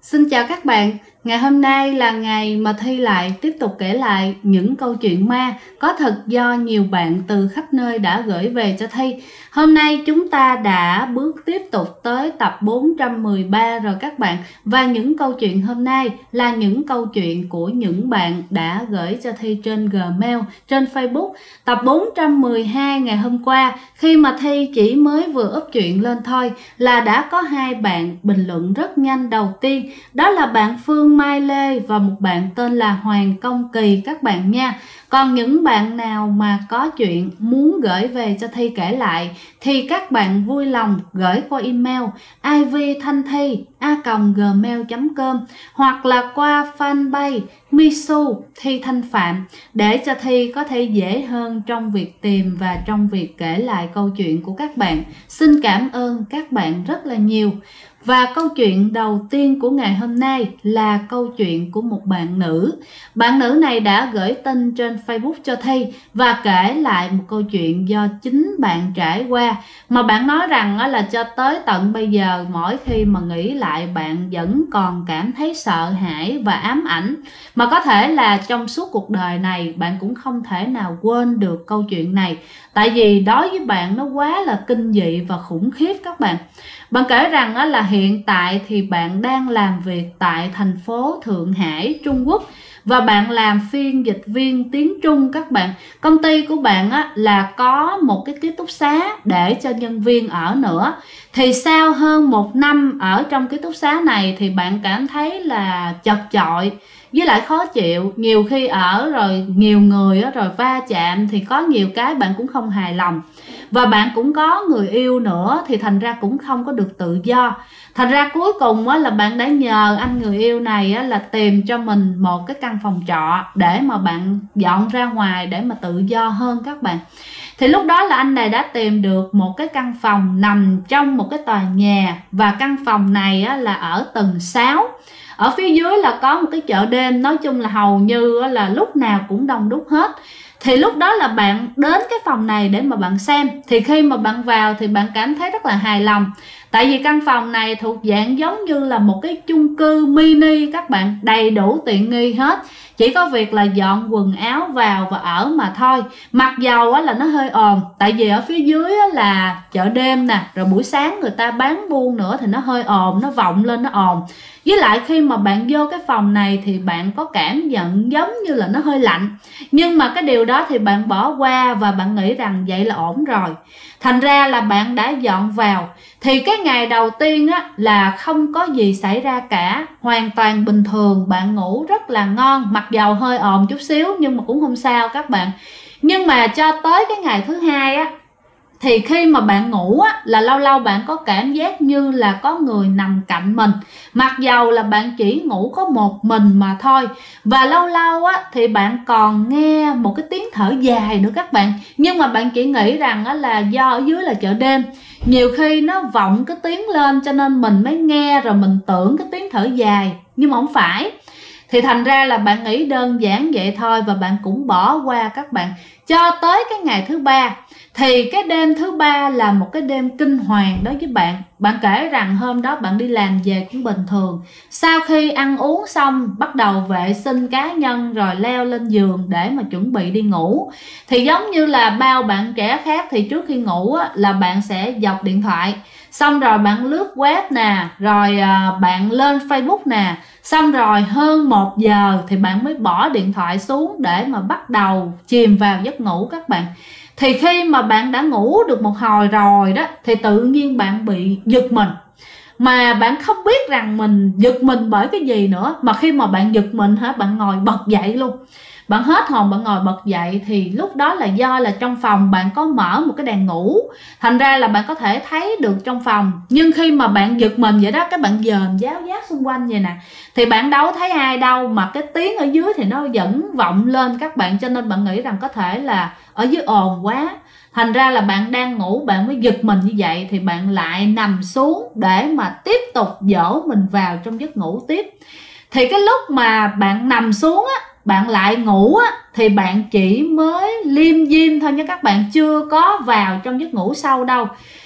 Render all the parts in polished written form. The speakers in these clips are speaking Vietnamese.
Xin chào các bạn, ngày hôm nay là ngày mà Thi lại tiếp tục kể lại những câu chuyện ma có thật do nhiều bạn từ khắp nơi đã gửi về cho Thi. Hôm nay chúng ta đã bước tiếp tục tới tập 413 rồi các bạn. Và những câu chuyện hôm nay là những câu chuyện của những bạn đã gửi cho Thi trên Gmail, trên Facebook. Tập 412 ngày hôm qua, khi mà Thi chỉ mới vừa up chuyện lên thôi là đã có hai bạn bình luận rất nhanh. Đầu tiên đó là bạn Phương Mai Lê và một bạn tên là Hoàng Công Kỳ các bạn nha. Còn những bạn nào mà có chuyện muốn gửi về cho Thi kể lại thì các bạn vui lòng gửi qua email ivthanthi@gmail.com hoặc là qua fanpage Misu Thi Thanh Phạm để cho Thi có thể dễ hơn trong việc tìm và trong việc kể lại câu chuyện của các bạn. Xin cảm ơn các bạn rất là nhiều. Và câu chuyện đầu tiên của ngày hôm nay là câu chuyện của một bạn nữ. Bạn nữ này đã gửi tin trên Facebook cho Thi và kể lại một câu chuyện do chính bạn trải qua. Mà bạn nói rằng là cho tới tận bây giờ mỗi khi mà nghĩ lại bạn vẫn còn cảm thấy sợ hãi và ám ảnh. Mà có thể là trong suốt cuộc đời này bạn cũng không thể nào quên được câu chuyện này. Tại vì đối với bạn nó quá là kinh dị và khủng khiếp các bạn. Bạn kể rằng là hiện tại thì bạn đang làm việc tại thành phố Thượng Hải, Trung Quốc và bạn làm phiên dịch viên tiếng Trung các bạn. Công ty của bạn là có một cái ký túc xá để cho nhân viên ở nữa. Thì sau hơn 1 năm ở trong ký túc xá này thì bạn cảm thấy là chật chội với lại khó chịu. Nhiều khi ở rồi nhiều người rồi va chạm thì có nhiều cái bạn cũng không hài lòng. Và bạn cũng có người yêu nữa thì thành ra cũng không có được tự do. Thành ra cuối cùng là bạn đã nhờ anh người yêu này là tìm cho mình một cái căn phòng trọ để mà bạn dọn ra ngoài để mà tự do hơn các bạn. Thì lúc đó là anh này đã tìm được một cái căn phòng nằm trong một cái tòa nhà. Và căn phòng này là ở tầng 6. Ở phía dưới là có một cái chợ đêm. Nói chung là hầu như là lúc nào cũng đông đúc hết. Thì lúc đó là bạn đến cái phòng này để mà bạn xem. Thì khi mà bạn vào thì bạn cảm thấy rất là hài lòng. Tại vì căn phòng này thuộc dạng giống như là một cái chung cư mini các bạn, đầy đủ tiện nghi hết. Chỉ có việc là dọn quần áo vào và ở mà thôi. Mặc dầu là nó hơi ồn. Tại vì ở phía dưới là chợ đêm nè. Rồi buổi sáng người ta bán buôn nữa thì nó hơi ồn, nó vọng lên nó ồn. Với lại khi mà bạn vô cái phòng này thì bạn có cảm nhận giống như là nó hơi lạnh. Nhưng mà cái điều đó thì bạn bỏ qua và bạn nghĩ rằng vậy là ổn rồi. Thành ra là bạn đã dọn vào. Thì cái ngày đầu tiên là không có gì xảy ra cả. Hoàn toàn bình thường, bạn ngủ rất là ngon. Mặc dầu hơi ồn chút xíu nhưng mà cũng không sao các bạn. Nhưng mà cho tới cái ngày thứ hai thì khi mà bạn ngủ là lâu lâu bạn có cảm giác như là có người nằm cạnh mình. Mặc dầu là bạn chỉ ngủ có một mình mà thôi. Và lâu lâu thì bạn còn nghe một cái tiếng thở dài nữa các bạn. Nhưng mà bạn chỉ nghĩ rằng là do ở dưới là chợ đêm, nhiều khi nó vọng cái tiếng lên cho nên mình mới nghe rồi mình tưởng cái tiếng thở dài. Nhưng mà không phải. Thì thành ra là bạn nghĩ đơn giản vậy thôi và bạn cũng bỏ qua các bạn. Cho tới cái ngày thứ ba. Thì cái đêm thứ ba là một cái đêm kinh hoàng đối với bạn. Bạn kể rằng hôm đó bạn đi làm về cũng bình thường. Sau khi ăn uống xong bắt đầu vệ sinh cá nhân rồi leo lên giường để mà chuẩn bị đi ngủ. Thì giống như là bao bạn trẻ khác thì trước khi ngủ là bạn sẽ dọc điện thoại. Xong rồi bạn lướt web nè, rồi bạn lên Facebook nè. Xong rồi hơn 1 giờ thì bạn mới bỏ điện thoại xuống để mà bắt đầu chìm vào giấc ngủ các bạn. Thì khi mà bạn đã ngủ được một hồi rồi đó thì tự nhiên bạn bị giật mình. Mà bạn không biết rằng mình giật mình bởi cái gì nữa. Mà khi mà bạn giật mình bạn ngồi bật dậy luôn. Bạn hết hồn bạn ngồi bật dậy. Thì lúc đó là do là trong phòng bạn có mở một cái đèn ngủ. Thành ra là bạn có thể thấy được trong phòng. Nhưng khi mà bạn giật mình vậy đó, các bạn dòm giáo giác xung quanh vậy nè, thì bạn đâu thấy ai đâu. Mà cái tiếng ở dưới thì nó vẫn vọng lên các bạn. Cho nên bạn nghĩ rằng có thể là ở dưới ồn quá. Thành ra là bạn đang ngủ bạn mới giật mình như vậy. Thì bạn lại nằm xuống để mà tiếp tục dỗ mình vào trong giấc ngủ tiếp. Thì cái lúc mà bạn nằm xuống bạn lại ngủ thì bạn chỉ mới liêm diêm thôi nha các bạn, chưa có vào trong giấc ngủ sâu đâu.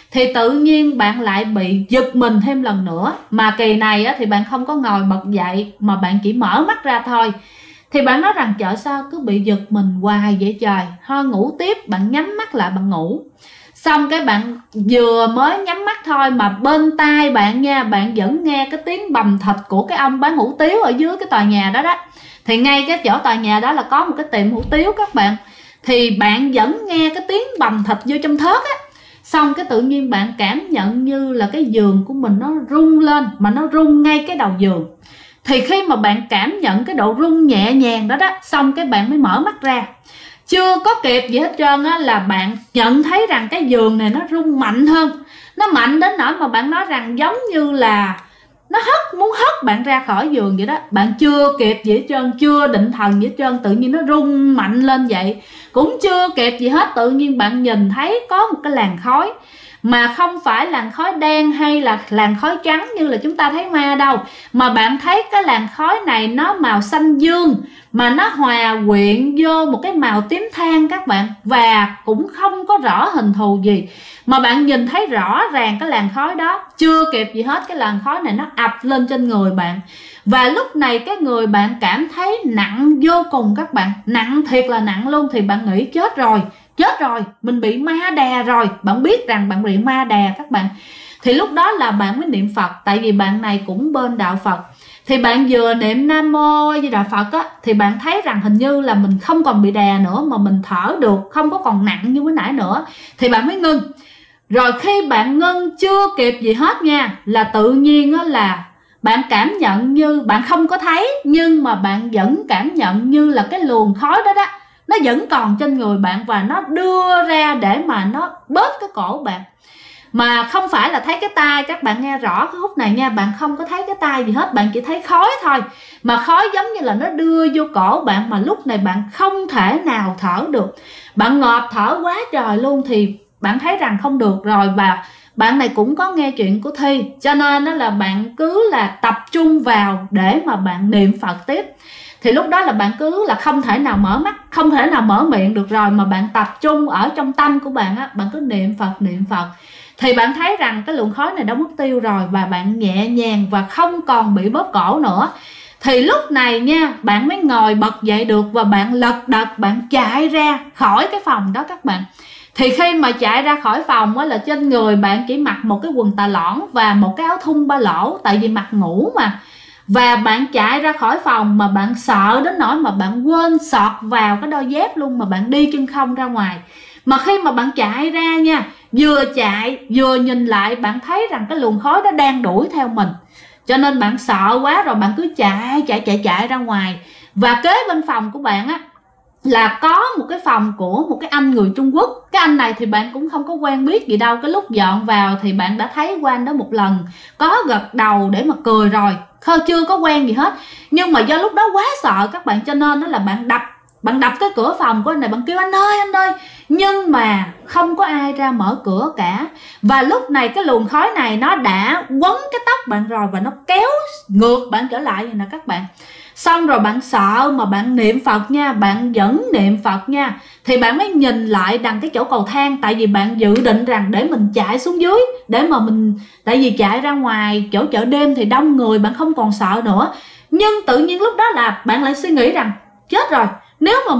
thì tự nhiên bạn lại bị giật mình thêm lần nữa. Mà kỳ này á, thì bạn không có ngồi bật dậy mà bạn chỉ mở mắt ra thôi. Thì bạn nói rằng trời sao cứ bị giật mình hoài vậy trời, thôi ngủ tiếp. Bạn nhắm mắt lại bạn ngủ. Xong cái bạn vừa mới nhắm mắt thôi mà bên tai bạn nha, bạn vẫn nghe cái tiếng bầm thịt của cái ông bán hủ tiếu ở dưới cái tòa nhà đó đó. Thì ngay cái chỗ tòa nhà đó là có một cái tiệm hủ tiếu các bạn. Thì bạn vẫn nghe cái tiếng bầm thịt vô trong thớt á. Xong cái tự nhiên bạn cảm nhận như là cái giường của mình nó rung lên, mà nó rung ngay cái đầu giường. Thì khi mà bạn cảm nhận cái độ rung nhẹ nhàng đó đó, xong cái bạn mới mở mắt ra. Chưa có kịp gì hết trơn á là bạn nhận thấy rằng cái giường này nó rung mạnh hơn. Nó mạnh đến nỗi mà bạn nói rằng giống như là nó muốn hất bạn ra khỏi giường vậy đó. Bạn chưa kịp gì hết trơn, chưa định thần gì hết trơn, tự nhiên nó rung mạnh lên vậy. Cũng chưa kịp gì hết, tự nhiên bạn nhìn thấy có một cái làn khói. Mà không phải làn khói đen hay là làn khói trắng như là chúng ta thấy ma đâu. Mà bạn thấy cái làn khói này nó màu xanh dương, mà nó hòa quyện vô một cái màu tím than các bạn. Và cũng không có rõ hình thù gì, mà bạn nhìn thấy rõ ràng cái làn khói đó. Chưa kịp gì hết, cái làn khói này nó ập lên trên người bạn. Và lúc này cái người bạn cảm thấy nặng vô cùng các bạn. Nặng thiệt là nặng luôn. Thì bạn nghĩ chết rồi, mình bị ma đè rồi. Bạn biết rằng bạn bị ma đè các bạn. Thì lúc đó là bạn mới niệm Phật. Tại vì bạn này cũng bên đạo Phật. Thì bạn vừa niệm Nam Mô A Di Đà Phật á, thì bạn thấy rằng hình như là mình không còn bị đè nữa, mà mình thở được, không có còn nặng như mới nãy nữa. Thì bạn mới ngưng. Rồi khi bạn ngưng chưa kịp gì hết nha, là tự nhiên á là bạn cảm nhận như bạn không có thấy, nhưng mà bạn vẫn cảm nhận như là cái luồng khói đó đó, nó vẫn còn trên người bạn và nó đưa ra để mà nó bóp cái cổ bạn. Mà không phải là thấy cái tai, các bạn nghe rõ cái khúc này nha, bạn không có thấy cái tai gì hết, bạn chỉ thấy khói thôi. Mà khói giống như là nó đưa vô cổ bạn, mà lúc này bạn không thể nào thở được. Bạn ngộp thở quá trời luôn. Thì bạn thấy rằng không được rồi. Và bạn này cũng có nghe chuyện của Thi, cho nên đó là bạn cứ là tập trung vào để mà bạn niệm Phật tiếp. Thì lúc đó là bạn cứ là không thể nào mở mắt, không thể nào mở miệng được rồi, mà bạn tập trung ở trong tâm của bạn á, bạn cứ niệm Phật. Thì bạn thấy rằng cái lượng khói này đã mất tiêu rồi, và bạn nhẹ nhàng và không còn bị bóp cổ nữa. Thì lúc này nha, bạn mới ngồi bật dậy được, và bạn lật đật bạn chạy ra khỏi cái phòng đó các bạn. Thì khi mà chạy ra khỏi phòng á, là trên người bạn chỉ mặc một cái quần tà lõn và một cái áo thun ba lỗ, tại vì mặc ngủ mà. Và bạn chạy ra khỏi phòng mà bạn sợ đến nỗi mà bạn quên sọt vào cái đôi dép luôn, mà bạn đi chân không ra ngoài. Mà khi mà bạn chạy ra nha, vừa chạy vừa nhìn lại, bạn thấy rằng cái luồng khói đó đang đuổi theo mình. Cho nên bạn sợ quá rồi, bạn cứ chạy ra ngoài. Và kế bên phòng của bạn á là có một cái phòng của một cái anh người Trung Quốc. Cái anh này thì bạn cũng không có quen biết gì đâu. Cái lúc dọn vào thì bạn đã thấy qua anh đó một lần, có gật đầu để mà cười rồi, chưa có quen gì hết. Nhưng mà do lúc đó quá sợ các bạn, cho nên đó là bạn đập cái cửa phòng của anh này, bạn kêu anh ơi. Nhưng mà không có ai ra mở cửa cả. Và lúc này cái luồng khói này nó đã quấn cái tóc bạn rồi, và nó kéo ngược bạn trở lại vậy nè các bạn. Xong rồi bạn sợ mà bạn niệm Phật nha, bạn vẫn niệm Phật nha. Thì bạn mới nhìn lại đằng cái chỗ cầu thang. Tại vì bạn dự định rằng để mình chạy xuống dưới, để mà mình, tại vì chạy ra ngoài chỗ chợ đêm thì đông người, bạn không còn sợ nữa. Nhưng tự nhiên lúc đó là bạn lại suy nghĩ rằng chết rồi, nếu mà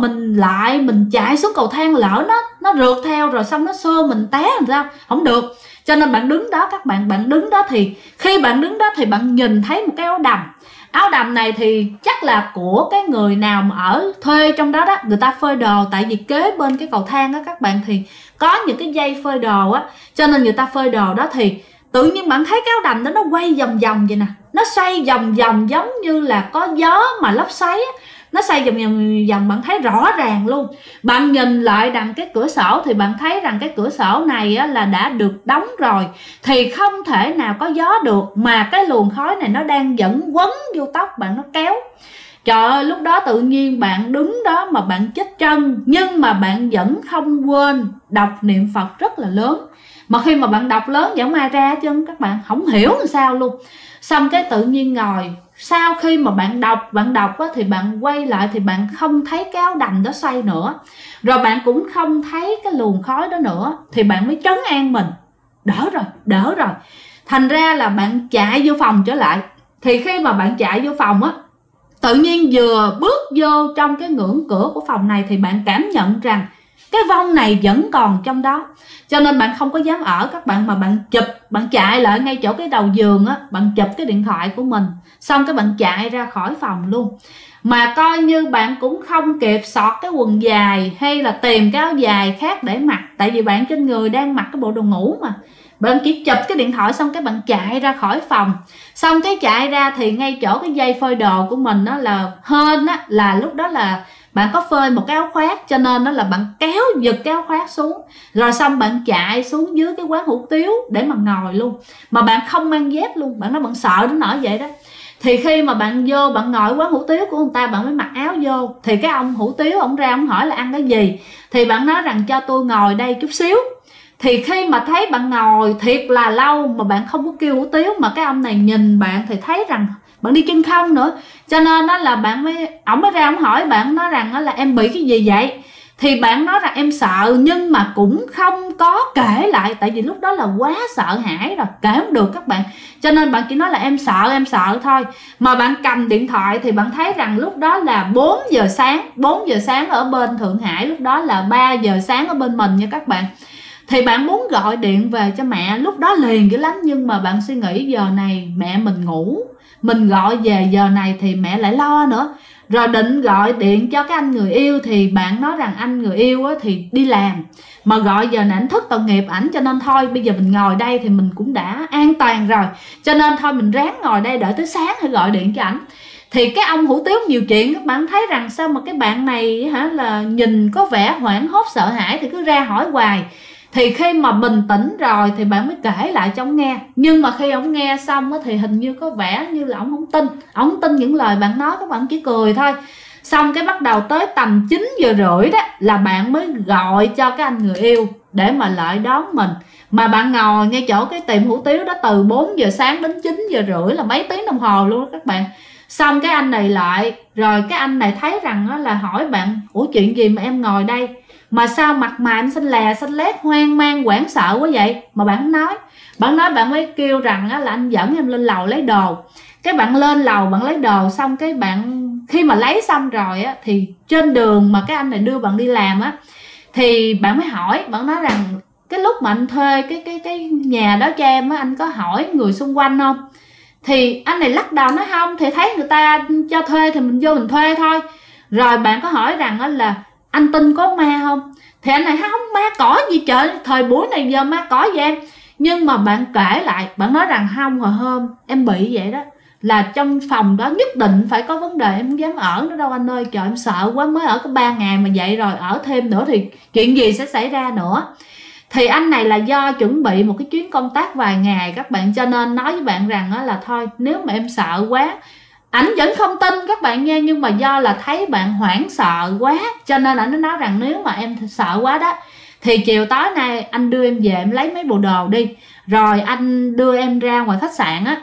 mình chạy xuống cầu thang, lỡ nó rượt theo rồi xong nó xô mình té làm sao, không được. Cho nên bạn đứng đó các bạn đứng đó. Thì khi bạn đứng đó thì bạn nhìn thấy một cái áo đầm. Áo đầm này thì chắc là của cái người nào mà ở thuê trong đó đó, người ta phơi đồ. Tại vì kế bên cái cầu thang đó các bạn thì có những cái dây phơi đồ á, cho nên người ta phơi đồ đó. Thì tự nhiên bạn thấy cái áo đầm đó nó quay vòng vòng vậy nè, nó xoay vòng vòng giống như là có gió mà lốc xoáy á. Nó xoay vòng bạn thấy rõ ràng luôn. Bạn nhìn lại đằng cái cửa sổ thì bạn thấy rằng cái cửa sổ này á, là đã được đóng rồi, thì không thể nào có gió được. Mà cái luồng khói này nó đang vẫn quấn vô tóc bạn, nó kéo. Trời ơi, lúc đó tự nhiên bạn đứng đó mà bạn chết chân, nhưng mà bạn vẫn không quên đọc niệm Phật rất là lớn. Mà khi mà bạn đọc lớn vẫn ai ra chứ các bạn không hiểu làm sao luôn. Xong cái tự nhiên ngồi, sau khi mà bạn đọc á, thì bạn quay lại thì bạn không thấy cái áo đầm đó xoay nữa, rồi bạn cũng không thấy cái luồng khói đó nữa. Thì bạn mới trấn an mình, đỡ rồi. Thành ra là bạn chạy vô phòng trở lại. Thì khi mà bạn chạy vô phòng á, tự nhiên vừa bước vô trong cái ngưỡng cửa của phòng này thì bạn cảm nhận rằng cái vong này vẫn còn trong đó. Cho nên bạn không có dám ở các bạn, mà bạn chụp, bạn chạy lại ngay chỗ cái đầu giường á, bạn chụp cái điện thoại của mình, xong cái bạn chạy ra khỏi phòng luôn. Mà coi như bạn cũng không kịp xọt cái quần dài hay là tìm cái áo dài khác để mặc, tại vì bạn trên người đang mặc cái bộ đồ ngủ mà. Bạn chỉ chụp cái điện thoại xong cái bạn chạy ra khỏi phòng. Xong cái chạy ra thì ngay chỗ cái dây phơi đồ của mình đó là hên á, là lúc đó là bạn có phơi một cái áo khoác, cho nên đó là bạn kéo giật cái áo khoác xuống, rồi xong bạn chạy xuống dưới cái quán hủ tiếu để mà ngồi luôn. Mà bạn không mang dép luôn, bạn nói bạn sợ đến nỗi vậy đó. Thì khi mà bạn vô bạn ngồi quán hủ tiếu của người ta, bạn mới mặc áo vô, thì cái ông hủ tiếu ông ra ông hỏi là ăn cái gì, thì bạn nói rằng cho tôi ngồi đây chút xíu. Thì khi mà thấy bạn ngồi thiệt là lâu mà bạn không có kêu hủ tiếu, mà cái ông này nhìn bạn thì thấy rằng bạn đi chân không nữa, cho nên đó là ổng mới ra ổng hỏi bạn, nói rằng là em bị cái gì vậy. Thì bạn nói rằng em sợ, nhưng mà cũng không có kể lại, tại vì lúc đó là quá sợ hãi rồi, kể không được các bạn. Cho nên bạn chỉ nói là em sợ thôi. Mà bạn cầm điện thoại thì bạn thấy rằng lúc đó là 4 giờ sáng. 4 giờ sáng ở bên Thượng Hải, lúc đó là 3 giờ sáng ở bên mình nha các bạn. Thì bạn muốn gọi điện về cho mẹ lúc đó liền dữ lắm, nhưng mà bạn suy nghĩ giờ này mẹ mình ngủ, mình gọi về giờ này thì mẹ lại lo nữa. Rồi định gọi điện cho cái anh người yêu, thì bạn nói rằng anh người yêu thì đi làm, mà gọi giờ này ảnh thức tội nghiệp ảnh, cho nên thôi bây giờ mình ngồi đây thì mình cũng đã an toàn rồi, cho nên thôi mình ráng ngồi đây đợi tới sáng hay gọi điện cho ảnh. Thì cái ông hủ tiếu nhiều chuyện, các bạn thấy rằng sao mà cái bạn này là nhìn có vẻ hoảng hốt sợ hãi, thì cứ ra hỏi hoài. Thì khi mà bình tĩnh rồi thì bạn mới kể lại cho ông nghe. Nhưng mà khi ông nghe xong thì hình như có vẻ như là ông không tin. Ông không tin những lời bạn nói, các bạn chỉ cười thôi. Xong cái bắt đầu tới tầm 9 giờ rưỡi đó là bạn mới gọi cho cái anh người yêu để mà lại đón mình. Mà bạn ngồi ngay chỗ cái tiệm hủ tiếu đó từ 4 giờ sáng đến 9 giờ rưỡi là mấy tiếng đồng hồ luôn đó các bạn. Xong cái anh này lại, rồi cái anh này thấy rằng là hỏi bạn, ủa chuyện gì mà em ngồi đây, mà sao mặt mày em xanh lè xanh lét, hoang mang hoảng sợ quá vậy. Mà bạn nói bạn mới kêu rằng là anh dẫn em lên lầu lấy đồ. Cái bạn lên lầu bạn lấy đồ, xong cái bạn khi mà lấy xong rồi á, thì trên đường mà cái anh này đưa bạn đi làm á, thì bạn mới hỏi, bạn nói rằng cái lúc mà anh thuê cái nhà đó cho em á, anh có hỏi người xung quanh không? Thì anh này lắc đầu nói không, thì thấy người ta cho thuê thì mình vô mình thuê thôi. Rồi bạn có hỏi rằng là anh tin có ma không? Thì anh này không, ma cỏ gì trời, thời buổi này giờ ma cỏ gì em. Nhưng mà bạn kể lại, bạn nói rằng không, hồi hôm em bị vậy đó, là trong phòng đó nhất định phải có vấn đề, em không dám ở nữa đâu anh ơi, trời em sợ quá, mới ở có 3 ngày mà vậy rồi ở thêm nữa thì chuyện gì sẽ xảy ra nữa. Thì anh này là do chuẩn bị một cái chuyến công tác vài ngày các bạn, cho nên nói với bạn rằng là thôi nếu mà em sợ quá, ảnh vẫn không tin các bạn nha, nhưng mà do là thấy bạn hoảng sợ quá, cho nên ảnh nói rằng nếu mà em sợ quá đó thì chiều tối nay anh đưa em về em lấy mấy bộ đồ đi, rồi anh đưa em ra ngoài khách sạn á,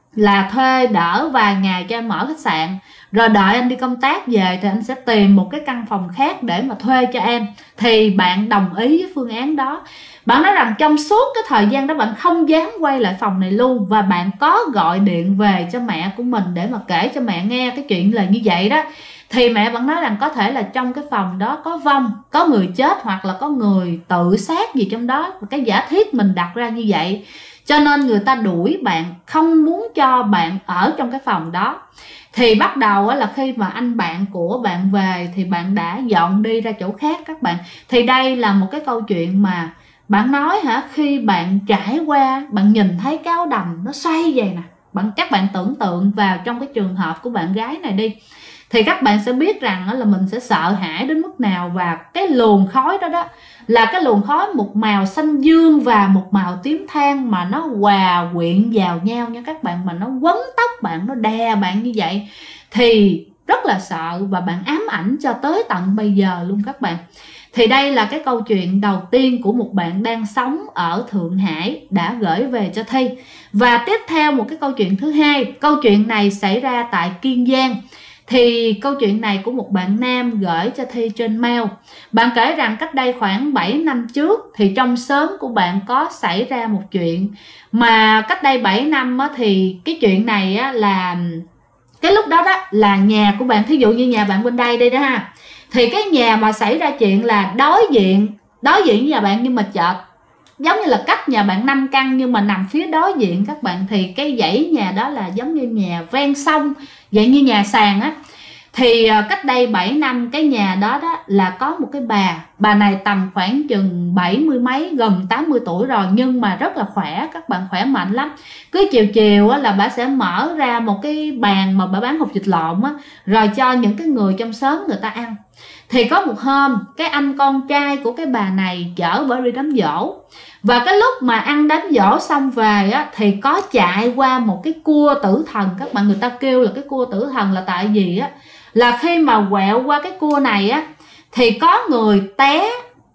là thuê đỡ vài ngày cho em ở khách sạn, rồi đợi anh đi công tác về thì anh sẽ tìm một cái căn phòng khác để mà thuê cho em. Thì bạn đồng ý với phương án đó. Bạn nói rằng trong suốt cái thời gian đó bạn không dám quay lại phòng này luôn, và bạn có gọi điện về cho mẹ của mình để mà kể cho mẹ nghe cái chuyện là như vậy đó. Thì mẹ bạn nói rằng có thể là trong cái phòng đó có vong, có người chết, hoặc là có người tự sát gì trong đó, cái giả thiết mình đặt ra như vậy, cho nên người ta đuổi bạn, không muốn cho bạn ở trong cái phòng đó. Thì bắt đầu là khi mà anh bạn của bạn về thì bạn đã dọn đi ra chỗ khác các bạn. Thì đây là một cái câu chuyện mà bạn nói khi bạn trải qua, bạn nhìn thấy cái áo đầm nó xoay vậy nè, các bạn tưởng tượng vào trong cái trường hợp của bạn gái này đi, thì các bạn sẽ biết rằng là mình sẽ sợ hãi đến mức nào. Và cái luồng khói đó là cái luồng khói một màu xanh dương và một màu tím than, mà nó hòa quyện vào nhau nha các bạn, mà nó quấn tóc bạn, nó đè bạn như vậy, thì rất là sợ và bạn ám ảnh cho tới tận bây giờ luôn các bạn. Thì đây là cái câu chuyện đầu tiên của một bạn đang sống ở Thượng Hải đã gửi về cho Thi. Và tiếp theo một cái câu chuyện thứ hai, câu chuyện này xảy ra tại Kiên Giang. Thì câu chuyện này của một bạn nam gửi cho Thi trên mail. Bạn kể rằng cách đây khoảng 7 năm trước thì trong xóm của bạn có xảy ra một chuyện. Mà cách đây 7 năm á, thì cái chuyện này á, là cái lúc đó là nhà của bạn, thí dụ như nhà bạn bên đây đây đó ha, thì cái nhà mà xảy ra chuyện là đối diện với nhà bạn, nhưng mà chợt giống như là cách nhà bạn 5 căn nhưng mà nằm phía đối diện các bạn. Thì cái dãy nhà đó là giống như nhà ven sông, vậy như nhà sàn á. Thì cách đây 7 năm cái nhà đó là có một cái bà này tầm khoảng chừng 70 mấy gần 80 tuổi rồi, nhưng mà rất là khỏe, các bạn, khỏe mạnh lắm. Cứ chiều là bà sẽ mở ra một cái bàn mà bà bán hột vịt lộn á, rồi cho những cái người trong xóm người ta ăn. Thì có một hôm cái anh con trai của cái bà này chở bà đi đám giỗ, và cái lúc mà ăn đám giỗ xong về á, thì có chạy qua một cái cua tử thần. Các bạn, người ta kêu là cái cua tử thần là tại vì á, là khi mà quẹo qua cái cua này á, thì có người té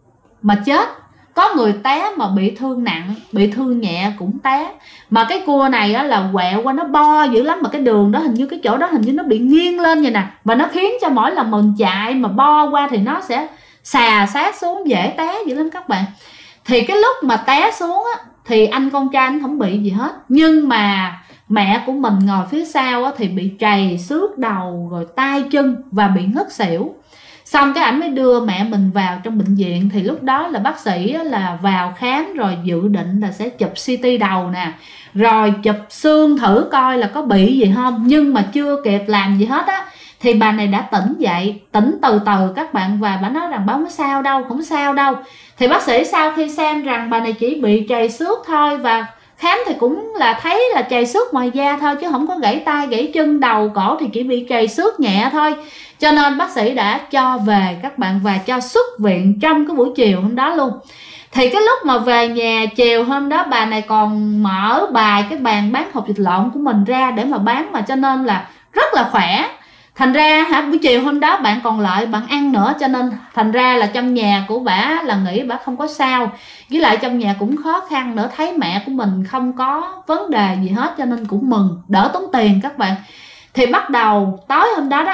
mà chết, có người té mà bị thương nặng, bị thương nhẹ cũng té. Mà cái cua này á, là quẹo qua nó bo dữ lắm, mà cái đường đó hình như cái chỗ đó hình như nó bị nghiêng lên vậy nè, và nó khiến cho mỗi lần mình chạy mà bo qua thì nó sẽ xà sát xuống, dễ té dữ lắm các bạn. Thì cái lúc mà té xuống á, thì anh con trai anh không bị gì hết, nhưng mà mẹ của mình ngồi phía sau á, thì bị trầy xước đầu rồi tay chân và bị ngất xỉu. Xong cái ảnh mới đưa mẹ mình vào trong bệnh viện. Thì lúc đó là bác sĩ là vào khám rồi dự định là sẽ chụp CT đầu nè, rồi chụp xương thử coi là có bị gì không. Nhưng mà chưa kịp làm gì hết á, thì bà này đã tỉnh dậy, tỉnh từ từ các bạn. Và bà nói rằng bà không sao đâu, không sao đâu. Thì bác sĩ sau khi xem rằng bà này chỉ bị trầy xước thôi, và khám thì cũng là thấy là trầy xước ngoài da thôi, chứ không có gãy tay, gãy chân, đầu, cổ, thì chỉ bị trầy xước nhẹ thôi. Cho nên bác sĩ đã cho về các bạn, và cho xuất viện trong cái buổi chiều hôm đó luôn. Thì cái lúc mà về nhà chiều hôm đó, bà này còn mở bài cái bàn bán hột vịt lộn của mình ra để mà bán, mà cho nên là rất là khỏe. Thành ra buổi chiều hôm đó bạn còn lại bạn ăn nữa, cho nên thành ra là trong nhà của bả là nghĩ bả không có sao. Với lại trong nhà cũng khó khăn nữa, thấy mẹ của mình không có vấn đề gì hết, cho nên cũng mừng, đỡ tốn tiền các bạn. Thì bắt đầu tối hôm đó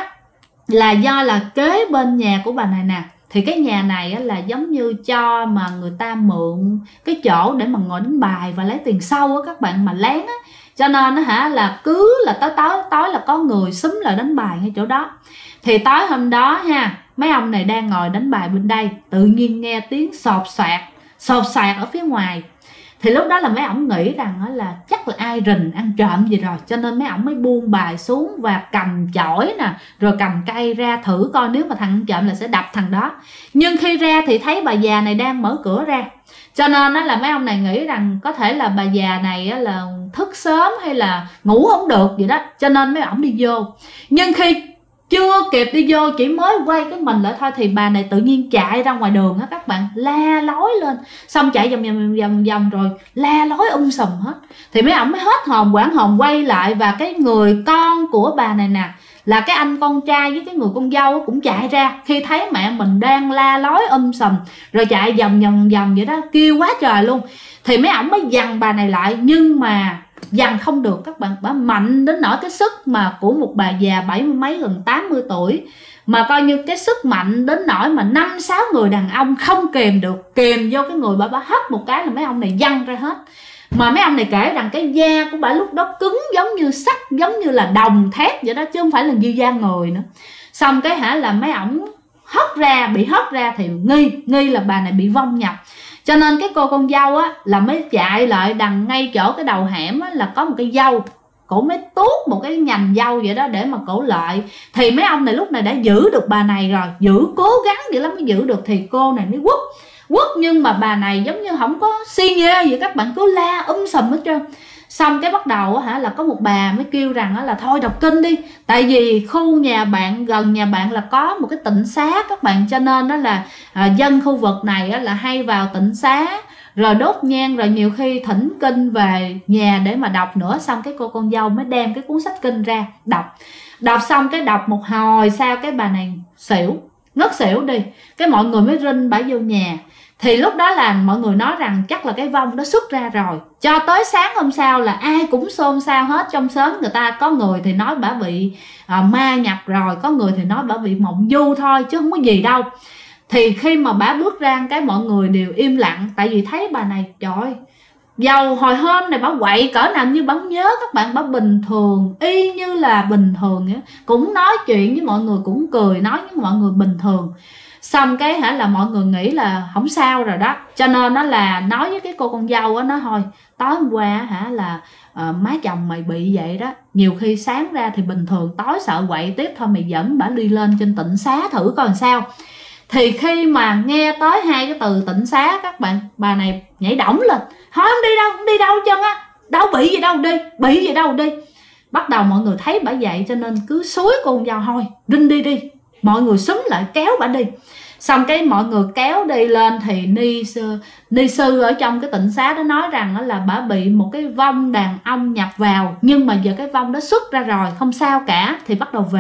là do là kế bên nhà của bà này nè, thì cái nhà này là giống như cho mà người ta mượn cái chỗ để mà ngồi đánh bài và lấy tiền sâu á các bạn, mà lén á. Cho nên là cứ là tối là có người xúm lại đánh bài ngay chỗ đó. Thì tối hôm đó mấy ông này đang ngồi đánh bài bên đây, tự nhiên nghe tiếng sột soạt ở phía ngoài. Thì lúc đó là mấy ổng nghĩ rằng là chắc là ai rình ăn trộm gì rồi, cho nên mấy ổng mới buông bài xuống và cầm chổi nè, rồi cầm cây ra thử coi nếu mà thằng ăn trộm là sẽ đập thằng đó. Nhưng khi ra thì thấy bà già này đang mở cửa ra, cho nên là mấy ông này nghĩ rằng có thể là bà già này là thức sớm hay là ngủ không được gì đó, cho nên mấy ổng đi vô. Nhưng khi chưa kịp đi vô, chỉ mới quay cái mình lại thôi, thì bà này tự nhiên chạy ra ngoài đường á các bạn, la lối lên, xong chạy vòng rồi la lối sùm hết. Thì mấy ổng mới hết hồn quảng hồn quay lại, và cái người con của bà này nè, là cái anh con trai với cái người con dâu cũng chạy ra khi thấy mẹ mình đang la lối sùm, rồi chạy vòng vậy đó, kêu quá trời luôn. Thì mấy ổng mới giằng bà này lại, nhưng mà dằn không được các bạn. Bà mạnh đến nỗi cái sức mà của một bà già 70 mấy gần 80 tuổi, mà coi như cái sức mạnh đến nỗi mà 5-6 người đàn ông không kìm được, kìm vô cái người bà hất một cái là mấy ông này văng ra hết. Mà mấy ông này kể rằng cái da của bà lúc đó cứng giống như sắt, giống như là đồng thép vậy đó, chứ không phải là như da người nữa. Xong cái là mấy ổng bị hất ra thì nghi là bà này bị vong nhập. Cho nên cái cô con dâu là mới chạy lại đằng ngay chỗ cái đầu hẻm là có một cái dâu, cổ mới tuốt một cái nhành dâu vậy đó để mà cổ lại. Thì mấy ông này lúc này đã giữ được bà này rồi, cố gắng vậy lắm mới giữ được. Thì cô này mới quất, nhưng mà bà này giống như không có si nhê gì các bạn, cứ la sùm hết trơn. Xong cái bắt đầu là có một bà mới kêu rằng là thôi đọc kinh đi, tại vì khu nhà bạn, gần nhà bạn là có một cái tịnh xá các bạn, cho nên đó là dân khu vực này là hay vào tịnh xá rồi đốt nhang, rồi nhiều khi thỉnh kinh về nhà để mà đọc nữa. Xong cái cô con dâu mới đem cái cuốn sách kinh ra đọc xong cái đọc một hồi sau cái bà này ngất xỉu đi, cái mọi người mới rinh bà vô nhà. Thì lúc đó là mọi người nói rằng chắc là cái vong đó xuất ra rồi. Cho tới sáng hôm sau là ai cũng xôn xao hết trong xóm. Người ta có người thì nói bả bị ma nhập rồi, có người thì nói bả bị mộng du thôi chứ không có gì đâu. Thì khi mà bả bước ra cái mọi người đều im lặng. Tại vì thấy bà này trời ơi, dầu hồi hôm này bả quậy cỡ nào như bả nhớ các bạn, bả bình thường y như là bình thường ấy. Cũng nói chuyện với mọi người, cũng cười nói với mọi người bình thường. Xong cái là mọi người nghĩ là không sao rồi đó, cho nên nó là nói với cái cô con dâu á, nói thôi tối hôm qua là má chồng mày bị vậy đó, nhiều khi sáng ra thì bình thường, tối sợ quậy tiếp thôi mày dẫn bả đi lên trên tịnh xá thử coi làm sao. Thì khi mà nghe tới hai cái từ tịnh xá các bạn, bà này nhảy đỏng lên, hỏi không đi đâu chân á, đâu bị gì đâu đi, bị gì đâu đi. Bắt đầu mọi người thấy bà vậy cho nên cứ xúi cô con dâu thôi Rinh đi, mọi người xúm lại kéo bà đi. Xong cái mọi người kéo đi lên thì ni sư ở trong cái tịnh xá đó nói rằng là bà bị một cái vong đàn ông nhập vào, nhưng mà giờ cái vong đó xuất ra rồi, không sao cả. Thì bắt đầu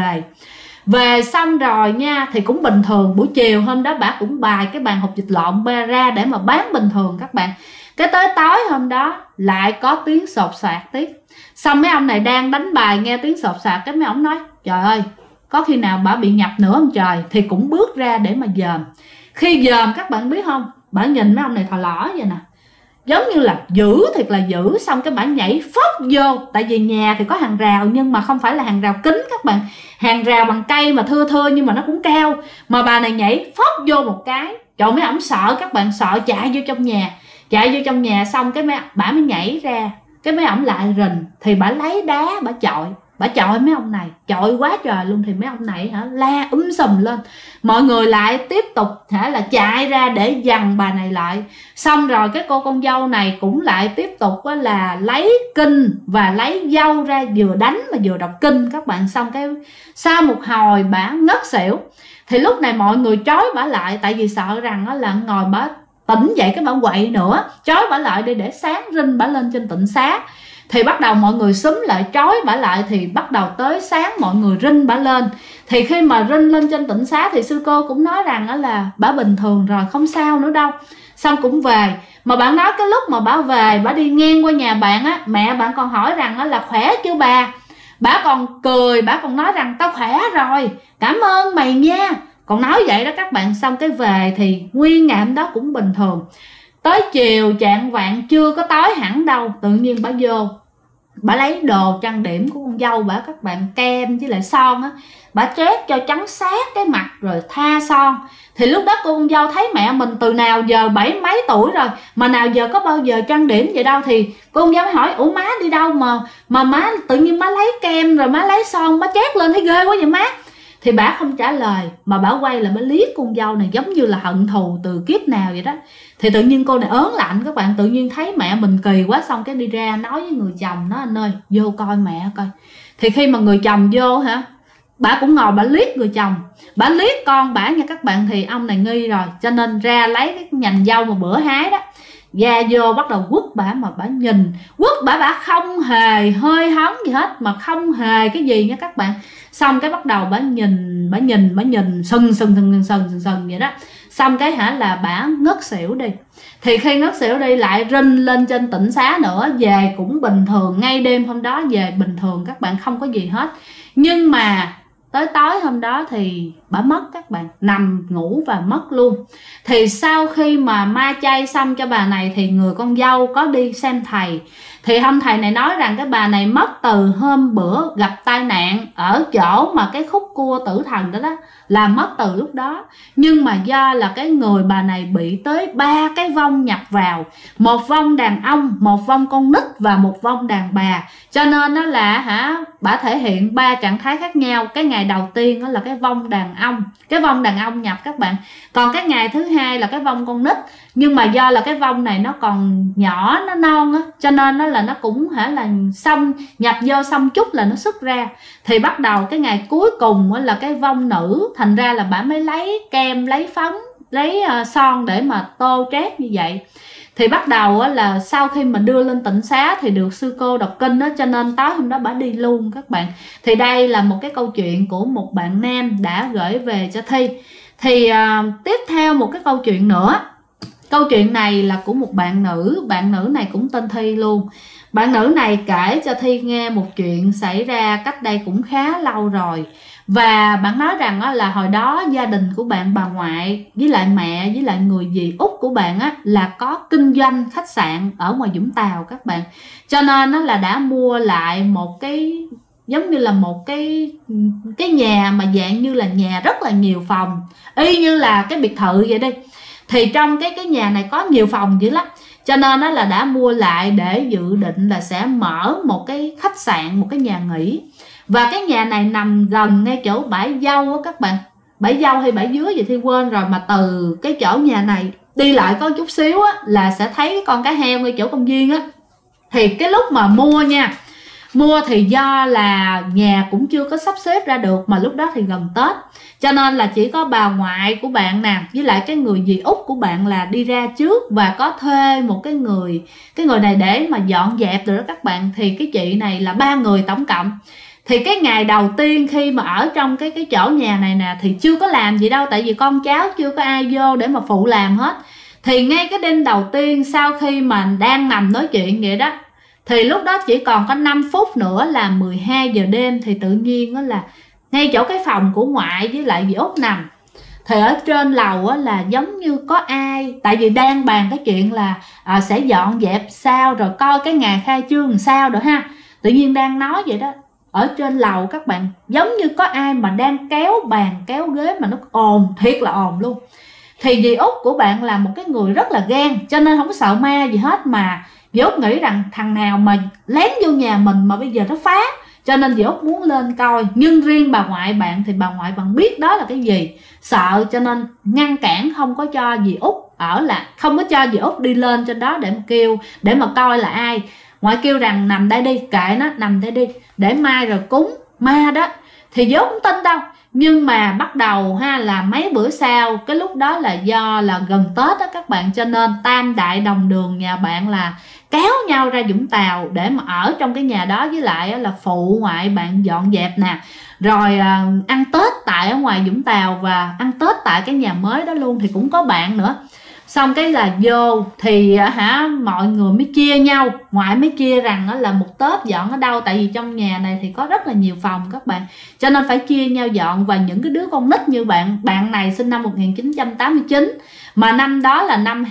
về xong rồi nha, thì cũng bình thường. Buổi chiều hôm đó bà cũng bày cái bàn hột vịt lộn ra để mà bán bình thường các bạn. Cái tới tối hôm đó lại có tiếng sột soạt tiếp. Xong mấy ông này đang đánh bài nghe tiếng sột soạt, cái mấy ông nói trời ơi, có khi nào bà bị nhập nữa không trời. Thì cũng bước ra để mà dòm. Khi dòm các bạn biết không, bà nhìn mấy ông này thò lỏ vậy nè, giống như là dữ thiệt là dữ. Xong cái bà nhảy phóc vô. Tại vì nhà thì có hàng rào, nhưng mà không phải là hàng rào kính các bạn, hàng rào bằng cây mà thưa nhưng mà nó cũng cao. Mà bà này nhảy phóc vô một cái, trời, mấy ổng sợ các bạn, sợ chạy vô trong nhà. Xong cái bà mới nhảy ra, cái mấy ổng lại rình. Thì bà lấy đá bà chọi mấy ông này, chọi quá trời luôn. Thì mấy ông này la sùm lên. Mọi người lại tiếp tục là chạy ra để dằn bà này lại. Xong rồi cái cô con dâu này cũng lại tiếp tục là lấy kinh và lấy dâu ra, vừa đánh mà vừa đọc kinh các bạn. Xong cái sau một hồi bà ngất xỉu. Thì lúc này mọi người trói bà lại, tại vì sợ rằng là ngồi bà tỉnh dậy cái bà quậy nữa, trói bà lại để sáng rinh bà lên trên tịnh xá. Thì bắt đầu mọi người xúm lại trói bả lại. Thì bắt đầu tới sáng mọi người rinh bả lên. Thì khi mà rinh lên trên tịnh xá thì sư cô cũng nói rằng là bả bình thường rồi, không sao nữa đâu. Xong cũng về. Mà bạn nói cái lúc mà bả về, bả đi ngang qua nhà bạn á, mẹ bạn còn hỏi rằng là khỏe chưa bà. Bả còn cười, bả còn nói rằng tao khỏe rồi, cảm ơn mày nha, còn nói vậy đó các bạn. Xong cái về thì nguyên ngày hôm đó cũng bình thường. Tới chiều chạng vạng chưa có tối hẳn đâu, tự nhiên bả vô, bả lấy đồ trang điểm của con dâu bả các bạn, kem với lại son á, bả trét cho trắng sát cái mặt rồi tha son. Thì lúc đó cô con dâu thấy mẹ mình từ nào giờ 70 mấy tuổi rồi mà nào giờ có bao giờ trang điểm vậy đâu. Thì cô con dâu mới hỏi ủa má đi đâu mà má tự nhiên má lấy kem rồi má lấy son má trét lên, thấy ghê quá vậy má. Thì bả không trả lời, mà bả quay là bả liếc con dâu này giống như là hận thù từ kiếp nào vậy đó. Thì tự nhiên cô này ớn lạnh các bạn, tự nhiên thấy mẹ mình kỳ quá. Xong cái đi ra nói với người chồng nó, anh ơi vô coi mẹ coi. Thì khi mà người chồng vô bả cũng ngồi bả liếc người chồng, bả liếc con bả nha các bạn. Thì ông này nghi rồi, cho nên ra lấy cái nhành dâu mà bữa hái đó, ra vô bắt đầu quất bả. Mà bả nhìn quất bả không hề hơi hấn gì hết, mà không hề cái gì nha các bạn. Xong cái bắt đầu bả nhìn sừng vậy đó. Xong cái là bả ngất xỉu đi. Thì khi ngất xỉu đi lại rinh lên trên tịnh xá nữa, về cũng bình thường. Ngay đêm hôm đó về bình thường các bạn, không có gì hết. Nhưng mà tới tối hôm đó thì bả mất các bạn, nằm ngủ và mất luôn. Thì sau khi mà ma chay xong cho bà này thì người con dâu có đi xem thầy. Thì ông thầy này nói rằng cái bà này mất từ hôm bữa gặp tai nạn ở chỗ mà cái khúc cua tử thần đó là mất từ lúc đó. Nhưng mà do là cái người bà này bị tới 3 cái vong nhập vào, một vong đàn ông, một vong con nít và một vong đàn bà. Cho nên đó là bà thể hiện 3 trạng thái khác nhau. Cái ngày đầu tiên đó là cái vong đàn ông, cái vong đàn ông nhập các bạn. Còn cái ngày thứ hai là cái vong con nít. Nhưng mà do là cái vong này nó còn nhỏ, nó non á, cho nên nó là nó cũng là xong nhập vô xong chút là nó xuất ra. Thì bắt đầu cái ngày cuối cùng là cái vong nữ. Thành ra là bà mới lấy kem, lấy phấn, lấy son để mà tô trét như vậy. Thì bắt đầu là sau khi mà đưa lên tịnh xá thì được sư cô đọc kinh đó, cho nên tối hôm đó bà đi luôn các bạn. Thì đây là một cái câu chuyện của một bạn nam đã gửi về cho Thi. Thì tiếp theo một cái câu chuyện nữa Câu chuyện này là của một bạn nữ này cũng tên Thi luôn. Bạn nữ này kể cho Thi nghe một chuyện xảy ra cách đây cũng khá lâu rồi. Và bạn nói rằng là hồi đó gia đình của bạn, bà ngoại với lại mẹ với lại người dì út của bạn là có kinh doanh khách sạn ở ngoài Vũng Tàu các bạn. Cho nên là đã mua lại một cái giống như là một cái nhà mà dạng như là nhà rất là nhiều phòng, y như là cái biệt thự vậy đi. Thì trong cái nhà này có nhiều phòng dữ lắm, cho nên là đã mua lại để dự định là sẽ mở một cái khách sạn, một cái nhà nghỉ. Và cái nhà này nằm gần ngay chỗ bãi dâu á các bạn, bãi dâu hay bãi dứa gì thì quên rồi, mà từ cái chỗ nhà này đi lại có chút xíu á là sẽ thấy cái con cá heo ngay chỗ công viên á. Thì cái lúc mà mua thì do là nhà cũng chưa có sắp xếp ra được, mà lúc đó thì gần Tết, cho nên là chỉ có bà ngoại của bạn nè với lại cái người dì út của bạn là đi ra trước và có thuê một cái người này để mà dọn dẹp rồi đó các bạn. Thì cái chị này là 3 người tổng cộng. Thì cái ngày đầu tiên khi mà ở trong cái chỗ nhà này nè thì chưa có làm gì đâu, tại vì con cháu chưa có ai vô để mà phụ làm hết. Thì ngay cái đêm đầu tiên sau khi mà đang nằm nói chuyện vậy đó, thì lúc đó chỉ còn có 5 phút nữa là 12 giờ đêm, thì tự nhiên đó là ngay chỗ cái phòng của ngoại với lại dì út nằm, thì ở trên lầu á là giống như có ai, tại vì đang bàn cái chuyện là sẽ dọn dẹp sao rồi coi cái ngày khai trương làm sao rồi ha. Tự nhiên đang nói vậy đó, ở trên lầu các bạn giống như có ai mà đang kéo bàn kéo ghế mà nó ồn, thiệt là ồn luôn. Thì dì út của bạn là một cái người rất là gan, cho nên không có sợ ma gì hết, mà dì út nghĩ rằng thằng nào mà lén vô nhà mình mà bây giờ nó phá, cho nên dì út muốn lên coi. Nhưng riêng bà ngoại bạn thì bà ngoại bạn biết đó là cái gì, sợ cho nên ngăn cản, không có cho dì út ở lại, không có cho dì út đi lên trên đó để mà kêu, để mà coi là ai. Ngoại kêu rằng nằm đây đi, kệ nó, nằm đây đi, để mai rồi cúng ma đó. Thì dì út không tin đâu. Nhưng mà bắt đầu là mấy bữa sau, cái lúc đó là do là gần Tết đó các bạn, cho nên tam đại đồng đường nhà bạn là kéo nhau ra Vũng Tàu để mà ở trong cái nhà đó, với lại là phụ ngoại bạn dọn dẹp nè, rồi ăn Tết tại ở ngoài Vũng Tàu và ăn Tết tại cái nhà mới đó luôn. Thì cũng có bạn nữa. Xong cái là vô thì mọi người mới chia nhau, ngoại mới chia rằng là một Tết dọn ở đâu, tại vì trong nhà này thì có rất là nhiều phòng các bạn, cho nên phải chia nhau dọn. Và những cái đứa con nít như bạn này sinh năm 1989, mà năm đó là năm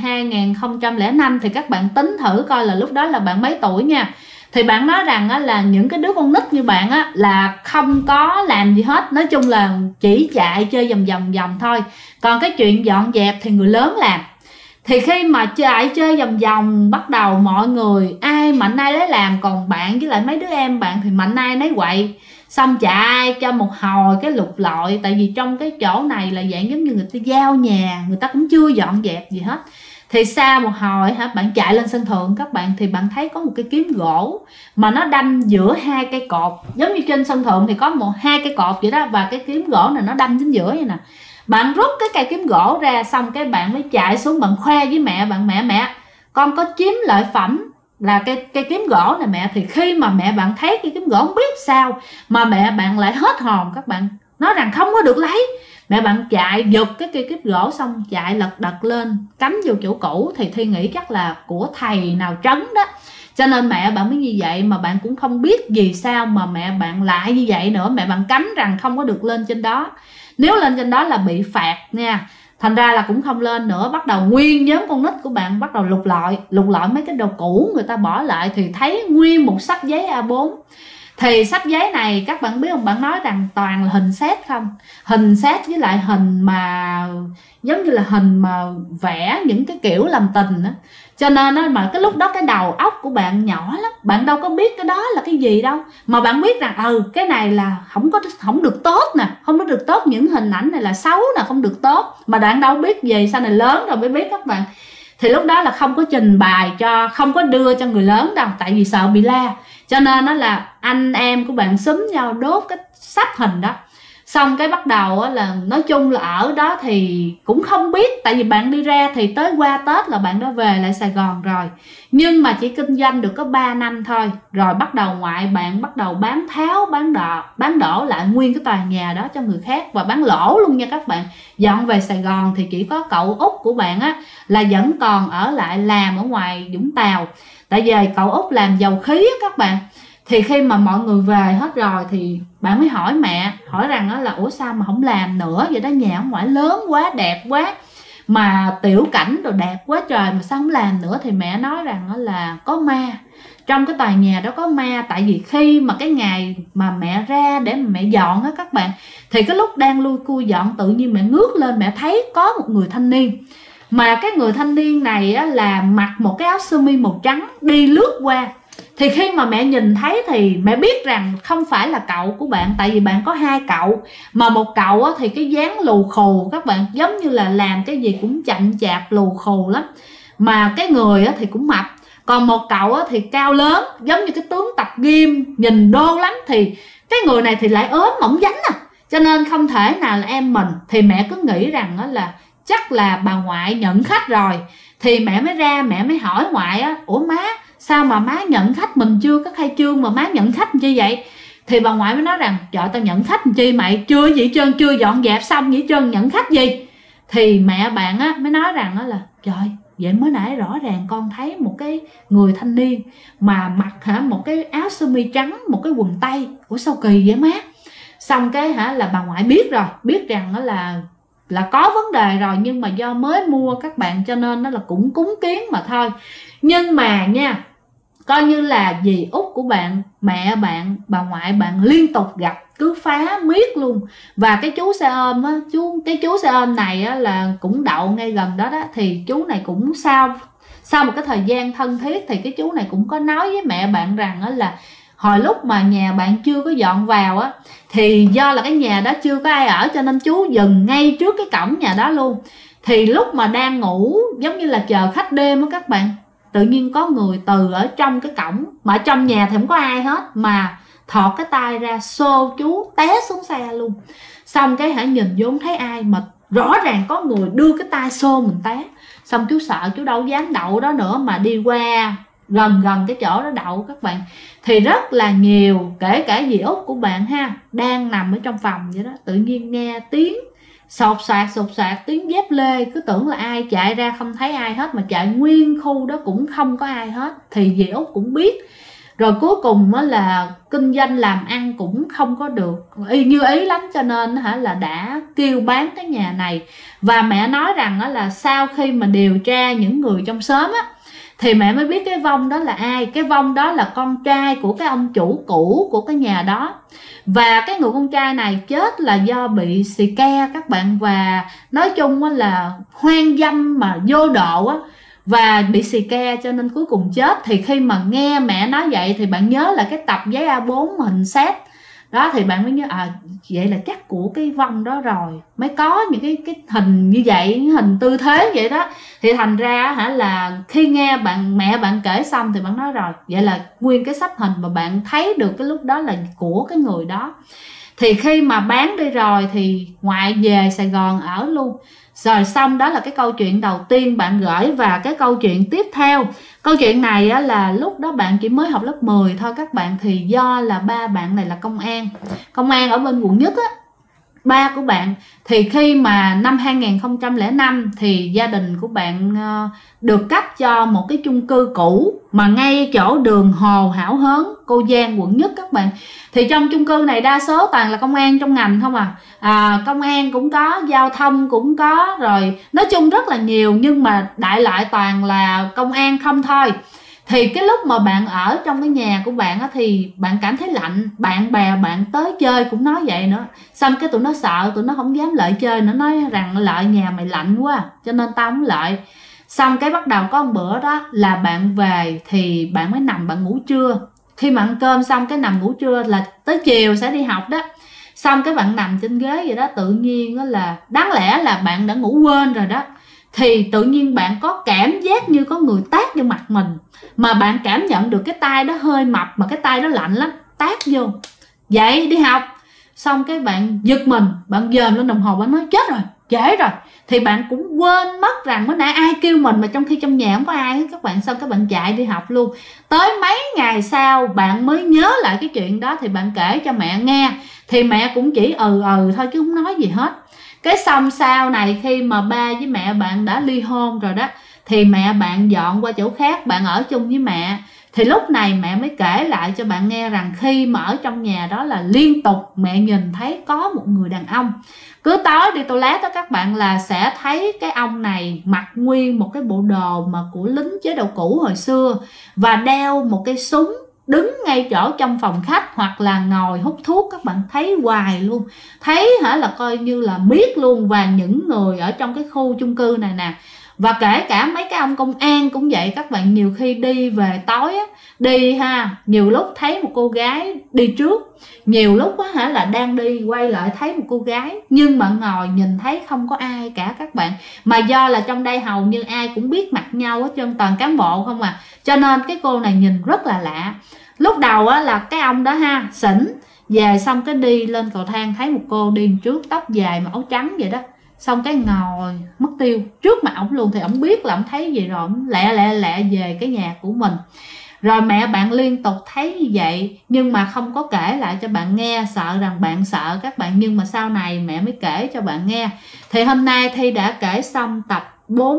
2005, thì các bạn tính thử coi là lúc đó là bạn mấy tuổi nha. Thì bạn nói rằng là những cái đứa con nít như bạn là không có làm gì hết, nói chung là chỉ chạy chơi vòng thôi. Còn cái chuyện dọn dẹp thì người lớn làm. Thì khi mà chạy chơi vòng bắt đầu mọi người ai mạnh ai lấy làm, còn bạn với lại mấy đứa em bạn thì mạnh ai nấy quậy. Xong chạy cho một hồi cái lục lọi, tại vì trong cái chỗ này là dạng giống như người ta giao nhà, người ta cũng chưa dọn dẹp gì hết. Thì sau một hồi bạn chạy lên sân thượng các bạn, thì bạn thấy có một cái kiếm gỗ mà nó đâm giữa hai cây cột, giống như trên sân thượng thì có hai cây cột vậy đó, và cái kiếm gỗ này nó đâm chính giữa vậy nè. Bạn rút cái cây kiếm gỗ ra, xong cái bạn mới chạy xuống, bạn khoe với mẹ bạn, mẹ con có chiếm lợi phẩm là cây kiếm gỗ này mẹ. Thì khi mà mẹ bạn thấy cái kiếm gỗ không biết sao mà mẹ bạn lại hết hồn các bạn, nói rằng không có được lấy. Mẹ bạn chạy giật cái cây kiếm gỗ, xong chạy lật đật lên cắm vô chỗ cũ. Thì Thi nghĩ chắc là của thầy nào trấn đó, cho nên mẹ bạn mới như vậy. Mà bạn cũng không biết vì sao mà mẹ bạn lại như vậy nữa. Mẹ bạn cấm rằng không có được lên trên đó, nếu lên trên đó là bị phạt nha. Thành ra là cũng không lên nữa. Bắt đầu nguyên nhóm con nít của bạn bắt đầu lục lọi mấy cái đồ cũ người ta bỏ lại, thì thấy nguyên một sắp giấy A4. Thì sắp giấy này các bạn biết không, bạn nói rằng toàn là hình xét không, hình xét với lại hình mà giống như là hình mà vẽ những cái kiểu làm tình đó. Cho nên mà cái lúc đó cái đầu óc của bạn nhỏ lắm, bạn đâu có biết cái đó là cái gì đâu, mà bạn biết rằng cái này là không được tốt nè, không có được tốt, những hình ảnh này là xấu nè, không được tốt, mà bạn đâu biết gì, sau này lớn rồi mới biết các bạn. Thì lúc đó là không có trình bày cho, không có đưa cho người lớn đâu, tại vì sợ bị la. Cho nên nó là anh em của bạn xúm nhau đốt cái sắp hình đó. Xong cái bắt đầu là nói chung là ở đó thì cũng không biết, tại vì bạn đi ra thì tới qua Tết là bạn đã về lại Sài Gòn rồi, nhưng mà chỉ kinh doanh được có 3 năm thôi, rồi bắt đầu ngoại bạn bắt đầu bán tháo bán đổ lại nguyên cái tòa nhà đó cho người khác và bán lỗ luôn nha các bạn. Dọn về Sài Gòn thì chỉ có cậu út của bạn á là vẫn còn ở lại làm ở ngoài Vũng Tàu, tại vì cậu út làm dầu khí á các bạn. Thì khi mà mọi người về hết rồi thì bạn mới hỏi mẹ, hỏi rằng là ủa sao mà không làm nữa vậy đó, nhà ở ngoài lớn quá, đẹp quá, mà tiểu cảnh đồ đẹp quá trời mà sao không làm nữa. Thì mẹ nói rằng là có ma, trong cái tòa nhà đó có ma. Tại vì khi mà cái ngày mà mẹ ra để mà mẹ dọn á các bạn, thì cái lúc đang lui cui dọn tự nhiên mẹ ngước lên mẹ thấy có một người thanh niên, mà cái người thanh niên này á, là mặc một cái áo sơ mi màu trắng đi lướt qua. Thì khi mà mẹ nhìn thấy thì mẹ biết rằng không phải là cậu của bạn, tại vì bạn có 2 cậu, mà một cậu á, thì cái dáng lù khù các bạn, giống như là làm cái gì cũng chậm chạp lù khù lắm, mà cái người á, thì cũng mập. Còn một cậu á, thì cao lớn giống như cái tướng tập gym, nhìn đô lắm. Thì cái người này thì lại ốm mỏng dánh cho nên không thể nào là em mình. Thì mẹ cứ nghĩ rằng á, là chắc là bà ngoại nhận khách rồi. Thì mẹ mới ra mẹ mới hỏi ngoại á, ủa má sao mà má nhận khách, mình chưa có khai trương mà má nhận khách chi vậy? Thì bà ngoại mới nói rằng trời tao nhận khách chi mày, chưa gì trơn, chưa dọn dẹp xong gì trơn, nhận khách gì? Thì mẹ bạn á mới nói rằng á là trời vậy mới nãy rõ ràng con thấy một cái người thanh niên mà mặc một cái áo sơ mi trắng, một cái quần tây. Ủa sao kỳ vậy má? Xong cái là bà ngoại biết rồi, biết rằng đó là có vấn đề rồi, nhưng mà do mới mua các bạn cho nên nó là cũng cúng kiến mà thôi. Nhưng mà nha, coi như là dì út của bạn, mẹ bạn, bà ngoại bạn liên tục gặp, cứ phá miết luôn. Và cái chú xe ôm á, cái chú xe ôm này á, là cũng đậu ngay gần đó đó. Thì chú này cũng sau một cái thời gian thân thiết thì cái chú này cũng có nói với mẹ bạn rằng á, là hồi lúc mà nhà bạn chưa có dọn vào á, thì do là cái nhà đó chưa có ai ở cho nên chú dừng ngay trước cái cổng nhà đó luôn. Thì lúc mà đang ngủ giống như là chờ khách đêm á các bạn, tự nhiên có người từ ở trong cái cổng, mà ở trong nhà thì không có ai hết, mà thọt cái tay ra xô chú té xuống xe luôn. Xong cái nhìn vô không thấy ai, mà rõ ràng có người đưa cái tay xô mình té. Xong chú sợ, chú đâu dám đậu đó nữa, mà đi qua gần cái chỗ đó đậu các bạn. Thì rất là nhiều, kể cả dì út của bạn ha, đang nằm ở trong phòng vậy đó, tự nhiên nghe tiếng sột soạt tiếng dép lê, cứ tưởng là ai chạy ra, không thấy ai hết, mà chạy nguyên khu đó cũng không có ai hết. Thì dì út cũng biết rồi, cuối cùng là kinh doanh làm ăn cũng không có được như ý lắm, cho nên là đã kêu bán cái nhà này. Và mẹ nói rằng là sau khi mà điều tra những người trong xóm á, thì mẹ mới biết cái vong đó là ai. Cái vong đó là con trai của cái ông chủ cũ của cái nhà đó. Và cái người con trai này chết là do bị xì ke các bạn. Và nói chung là hoang dâm mà vô độ á, và bị xì ke cho nên cuối cùng chết. Thì khi mà nghe mẹ nói vậy thì bạn nhớ là cái tập giấy A4 hình xét đó, thì bạn mới nhớ vậy là chắc của cái vong đó rồi mới có những cái hình như vậy, hình tư thế vậy đó. Thì thành ra là khi nghe mẹ bạn kể xong thì bạn nói rồi, vậy là nguyên cái sắp hình mà bạn thấy được cái lúc đó là của cái người đó. Thì khi mà bán đi rồi thì ngoại về Sài Gòn ở luôn. Rồi xong đó là cái câu chuyện đầu tiên bạn gửi. Và cái câu chuyện tiếp theo, câu chuyện này á, là lúc đó bạn chỉ mới học lớp 10 thôi các bạn. Thì do là ba bạn này là công an ở bên quận Nhất á, ba của bạn. Thì khi mà năm 2005 thì gia đình của bạn được cấp cho một cái chung cư cũ mà ngay chỗ đường Hồ Hảo Hớn, Cô Giang, quận Nhất các bạn. Thì trong chung cư này đa số toàn là công an trong ngành không công an cũng có, giao thông cũng có, rồi nói chung rất là nhiều, nhưng mà đại loại toàn là công an không thôi. Thì cái lúc mà bạn ở trong cái nhà của bạn á, thì bạn cảm thấy lạnh, bạn bè bạn tới chơi cũng nói vậy nữa. Xong cái tụi nó sợ, tụi nó không dám lại chơi nữa, nói rằng lại nhà mày lạnh quá cho nên tao không lại. Xong cái bắt đầu có một bữa đó là bạn về thì bạn mới nằm bạn ngủ trưa. Khi mà ăn cơm xong cái nằm ngủ trưa là tới chiều sẽ đi học đó. Xong cái bạn nằm trên ghế vậy đó, tự nhiên đó là đáng lẽ là bạn đã ngủ quên rồi đó. Thì tự nhiên bạn có cảm giác như có người tát vô mặt mình, mà bạn cảm nhận được cái tay đó hơi mập, mà cái tay đó lạnh lắm, tát vô. Dậy đi học. xong cái bạn giật mình, bạn dòm lên đồng hồ, bạn nói chết rồi, trễ rồi, thì bạn cũng quên mất rằng mới nãy ai kêu mình, mà trong khi trong nhà không có ai hết các bạn. Xong các bạn chạy đi học luôn. Tới mấy ngày sau bạn mới nhớ lại cái chuyện đó, thì bạn kể cho mẹ nghe, thì mẹ cũng chỉ thôi chứ không nói gì hết. Cái xong sau này khi mà ba với mẹ bạn đã ly hôn rồi đó, thì mẹ bạn dọn qua chỗ khác, bạn ở chung với mẹ. Thì lúc này mẹ mới kể lại cho bạn nghe rằng khi mà ở trong nhà đó là liên tục mẹ nhìn thấy có một người đàn ông. Cứ tối đi toilet đó các bạn là sẽ thấy cái ông này mặc nguyên một cái bộ đồ mà của lính chế độ cũ hồi xưa, và đeo một cái súng, đứng ngay chỗ trong phòng khách, hoặc là ngồi hút thuốc. Các bạn thấy hoài luôn, thấy là coi như là biết luôn. Và những người ở trong cái khu chung cư này nè, và kể cả mấy cái ông công an cũng vậy các bạn, nhiều khi đi về tối á, đi ha, nhiều lúc thấy một cô gái đi trước, nhiều lúc á là đang đi quay lại thấy một cô gái, nhưng mà ngồi nhìn thấy không có ai cả các bạn. Mà do là trong đây hầu như ai cũng biết mặt nhau hết trơn, toàn cán bộ không à, cho nên cái cô này nhìn rất là lạ. Lúc đầu á là cái ông đó ha xỉn về, xong cái đi lên cầu thang thấy một cô đi trước, tóc dài mà áo trắng vậy đó, xong cái ngồi mất tiêu trước mặt ổng luôn. Thì ổng biết là ổng thấy gì rồi, ổng lẹ về cái nhà của mình. Rồi mẹ bạn liên tục thấy như vậy, nhưng mà không có kể lại cho bạn nghe, sợ rằng bạn sợ các bạn. Nhưng mà sau này mẹ mới kể cho bạn nghe. Thì hôm nay Thi đã kể xong tập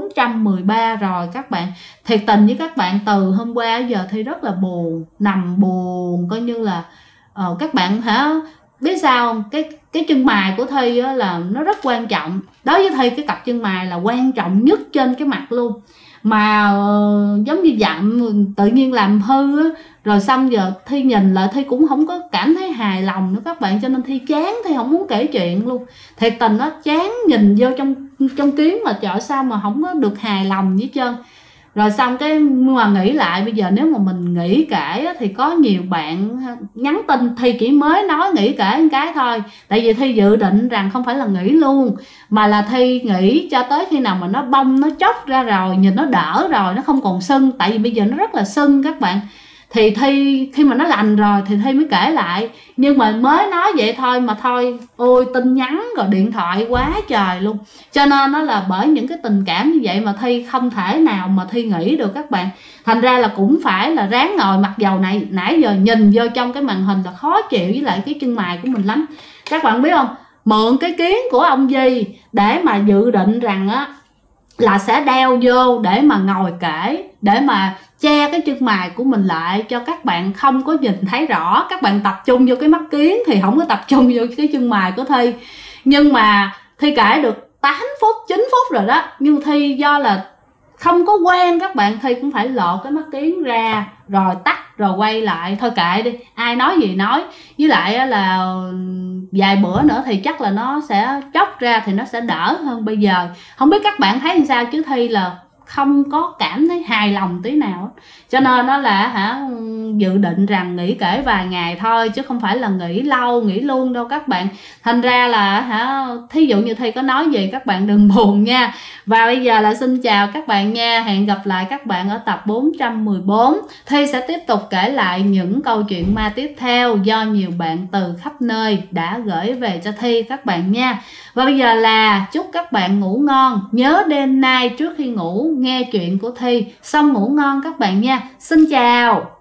413 rồi các bạn. Thiệt tình với các bạn, từ hôm qua giờ Thi rất là buồn, nằm buồn, coi như là các bạn biết sao không? Cái chân mày của Thi là nó rất quan trọng. Đối với Thi cái cặp chân mày là quan trọng nhất trên cái mặt luôn. Mà giống như dặm tự nhiên làm hư á, rồi xong giờ Thi nhìn lại Thi cũng không có cảm thấy hài lòng nữa các bạn. Cho nên Thi chán, Thi không muốn kể chuyện luôn. Thiệt tình nó chán, nhìn vô trong kiến mà chợ sao mà không có được hài lòng với trơn. Rồi xong cái mà nghĩ lại, bây giờ nếu mà mình nghĩ kể thì có nhiều bạn nhắn tin, Thi chỉ mới nói nghĩ kể một cái thôi. Tại vì Thi dự định rằng không phải là nghĩ luôn, mà là Thi nghĩ cho tới khi nào mà nó bông, nó chóc ra rồi, nhìn nó đỡ rồi, nó không còn sưng. Tại vì bây giờ nó rất là sưng các bạn. Thì Thi khi mà nó lành rồi thì Thi mới kể lại. Nhưng mà mới nói vậy thôi mà thôi, ôi tin nhắn rồi điện thoại quá trời luôn. Cho nên nó là bởi những cái tình cảm như vậy mà Thi không thể nào mà Thi nghĩ được các bạn. Thành ra là cũng phải là ráng ngồi, mặc dầu này nãy giờ nhìn vô trong cái màn hình là khó chịu với lại cái chân mày của mình lắm. Các bạn biết không, mượn cái kiến của ông Di để mà dự định rằng á là sẽ đeo vô để mà ngồi kể, để mà che cái chân mày của mình lại cho các bạn không có nhìn thấy rõ. Các bạn tập trung vô cái mắt kiến thì không có tập trung vô cái chân mày của Thi. Nhưng mà Thi kể được 8 phút 9 phút rồi đó, nhưng Thi do là không có quen các bạn, Thi cũng phải lột cái mắt kiến ra rồi tắt rồi quay lại. Thôi kệ đi, ai nói gì nói. Với lại là vài bữa nữa thì chắc là nó sẽ chóc ra thì nó sẽ đỡ hơn bây giờ. Không biết các bạn thấy làm sao, chứ Thi là không có cảm thấy hài lòng tí nào. Cho nên đó là dự định rằng nghỉ kể vài ngày thôi, chứ không phải là nghỉ lâu nghỉ luôn đâu các bạn. Thành ra là thí dụ như Thi có nói gì các bạn đừng buồn nha. Và bây giờ là xin chào các bạn nha, hẹn gặp lại các bạn ở tập 414. Thi sẽ tiếp tục kể lại những câu chuyện ma tiếp theo do nhiều bạn từ khắp nơi đã gửi về cho Thi các bạn nha. Và bây giờ là chúc các bạn ngủ ngon. Nhớ đêm nay trước khi ngủ nghe chuyện của Thi xong ngủ ngon các bạn nha. Xin chào.